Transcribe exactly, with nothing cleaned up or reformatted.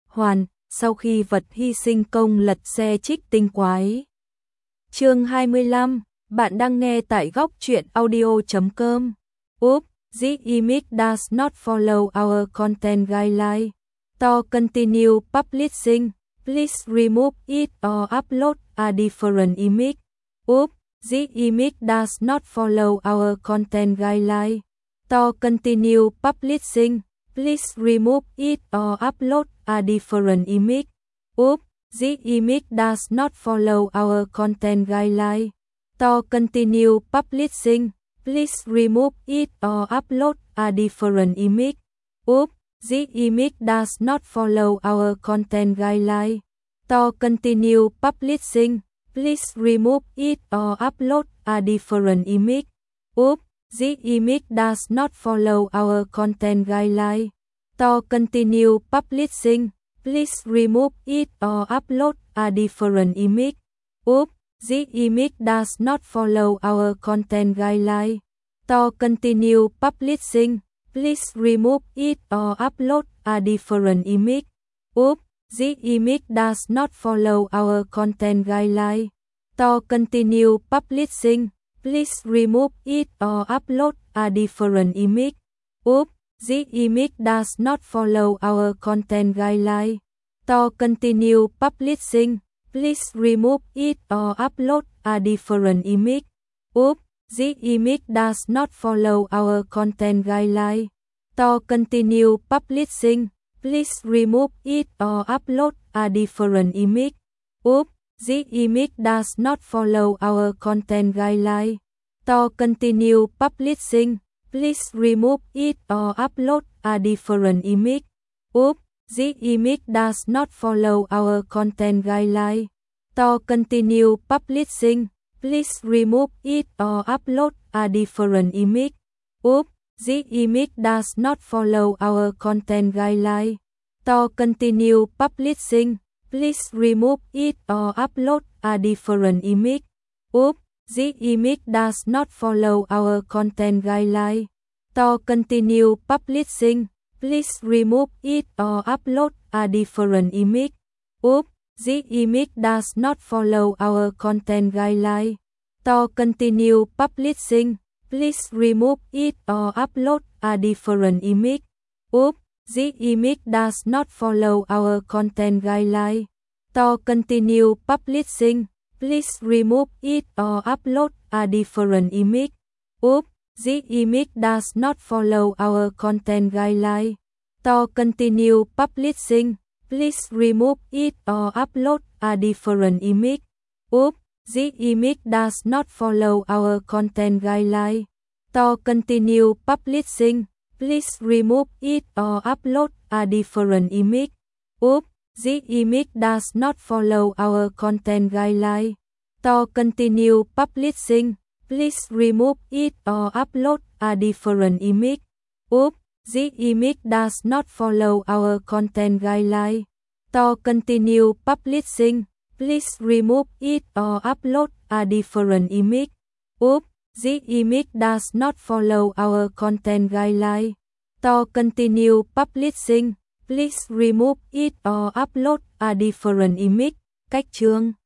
hoàn, sau khi vật hy sinh công lật xe trích tinh quái. Chương hai mươi lăm, bạn đang nghe tại góc truyện audio chấm com. Oops, the image does not follow our content guideline. To continue publishing, please remove it or upload a different image. Oops, the image does not follow our content guideline. To continue publishing, please remove it or upload a different image. Oops, the image does not follow our content guideline. To continue publishing, please remove it or upload a different image. Oops, the image does not follow our content guideline. To continue publishing, please remove it or upload a different image. Oops, the image does not follow our content guideline. To continue publishing, please remove it or upload a different image. Oops, the image does not follow our content guideline. To continue publishing, please remove it or upload a different image. Oops, the image does not follow our content guideline. To continue publishing, please remove it or upload a different image. Oops, the image does not follow our content guideline. To continue publishing, please remove it or upload a different image. Oops, the image does not follow our content guideline. To continue publishing, please remove it or upload a different image. Oops, the image does not follow our content guideline. To continue publishing, please remove it or upload a different image. Oops, the image does not follow our content guideline. To continue publishing, please remove it or upload a different image. Oops, the image does not follow our content guideline. To continue publishing, please remove it or upload a different image. Oops, the image does not follow our content guideline. To continue publishing, please remove it or upload a different image. Oops, the image does not follow our content guideline. To continue publishing, please remove it or upload a different image. Oops, the image does not follow our content guideline. To continue publishing, please remove it or upload a different image. Oops, the image does not follow our content guideline. To continue publishing, please remove it or upload a different image. Oops, the image does not follow our content guideline. To continue publishing, please remove it or upload a different image. Oops, the image does not follow our content guideline. To continue publishing, please remove it or upload a different image. Oops, the image does not follow our content guideline. To continue publishing, please remove it or upload a different image. Oops, the image does not follow our content guideline. To continue publishing, please remove it or upload a different image. Cách chương